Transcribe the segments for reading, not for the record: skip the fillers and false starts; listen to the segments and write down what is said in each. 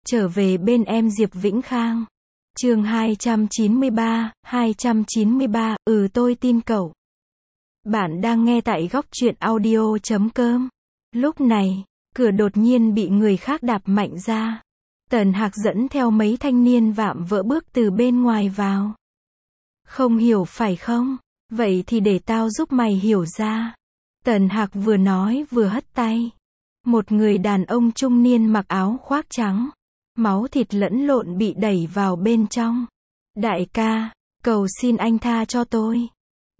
Trở về bên em Diệp Vĩnh Khang. Chương 293, tôi tin cậu. Bạn đang nghe tại góc truyện audio.com. Lúc này, cửa đột nhiên bị người khác đạp mạnh ra. Tần Hạc dẫn theo mấy thanh niên vạm vỡ bước từ bên ngoài vào. Không hiểu phải không? Vậy thì để tao giúp mày hiểu ra. Tần Hạc vừa nói vừa hất tay. Một người đàn ông trung niên mặc áo khoác trắng, máu thịt lẫn lộn bị đẩy vào bên trong. Đại ca, cầu xin anh tha cho tôi.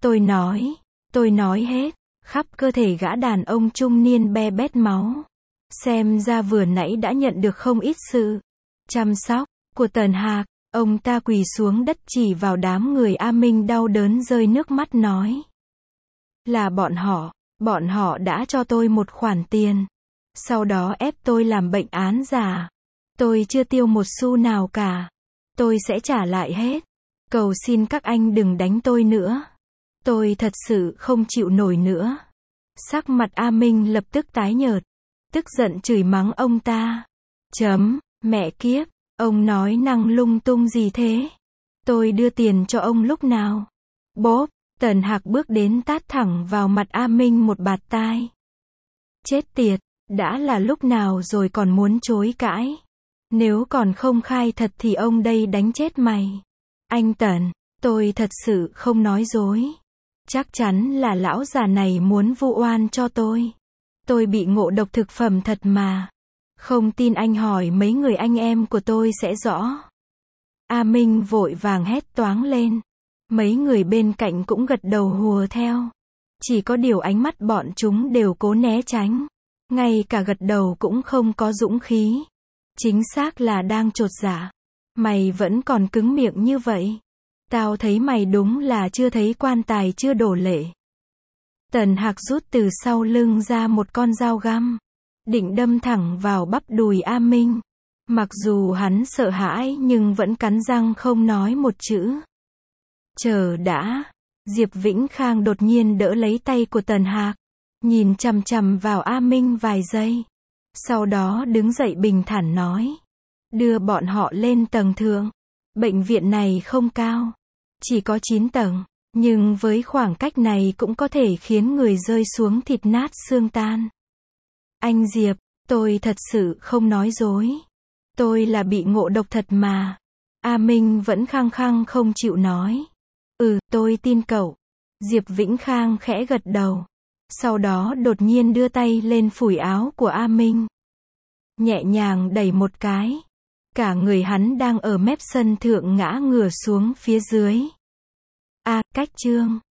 Tôi nói hết. Khắp cơ thể gã đàn ông trung niên be bét máu. Xem ra vừa nãy đã nhận được không ít sự chăm sóc của Tần Hạc. Ông ta quỳ xuống đất chỉ vào đám người A Minh đau đớn rơi nước mắt nói. Là bọn họ đã cho tôi một khoản tiền. Sau đó ép tôi làm bệnh án giả. Tôi chưa tiêu một xu nào cả. Tôi sẽ trả lại hết. Cầu xin các anh đừng đánh tôi nữa. Tôi thật sự không chịu nổi nữa. Sắc mặt A Minh lập tức tái nhợt. Tức giận chửi mắng ông ta. Mẹ kiếp, ông nói năng lung tung gì thế? Tôi đưa tiền cho ông lúc nào? Bốp, Tần Hạc bước đến tát thẳng vào mặt A Minh một bạt tai. Chết tiệt, đã là lúc nào rồi còn muốn chối cãi? Nếu còn không khai thật thì ông đây đánh chết mày. Anh Tần, tôi thật sự không nói dối. Chắc chắn là lão già này muốn vu oan cho tôi. Tôi bị ngộ độc thực phẩm thật mà. Không tin anh hỏi mấy người anh em của tôi sẽ rõ. A Minh vội vàng hét toáng lên. Mấy người bên cạnh cũng gật đầu hùa theo. Chỉ có điều ánh mắt bọn chúng đều cố né tránh. Ngay cả gật đầu cũng không có dũng khí. Chính xác là đang chột dạ. Mày vẫn còn cứng miệng như vậy. Tao thấy mày đúng là chưa thấy quan tài chưa đổ lệ. Tần Hạc rút từ sau lưng ra một con dao găm. Định đâm thẳng vào bắp đùi A Minh. Mặc dù hắn sợ hãi nhưng vẫn cắn răng không nói một chữ. Chờ đã. Diệp Vĩnh Khang đột nhiên đỡ lấy tay của Tần Hạc. Nhìn chằm chằm vào A Minh vài giây. Sau đó đứng dậy bình thản nói. Đưa bọn họ lên tầng thượng. Bệnh viện này không cao. Chỉ có 9 tầng. Nhưng với khoảng cách này cũng có thể khiến người rơi xuống thịt nát xương tan. Anh Diệp, tôi thật sự không nói dối. Tôi là bị ngộ độc thật mà. A Minh vẫn khăng khăng không chịu nói. Tôi tin cậu. Diệp Vĩnh Khang khẽ gật đầu. Sau đó đột nhiên đưa tay lên phủi áo của A Minh. Nhẹ nhàng đẩy một cái. Cả người hắn đang ở mép sân thượng ngã ngửa xuống phía dưới. Cách chương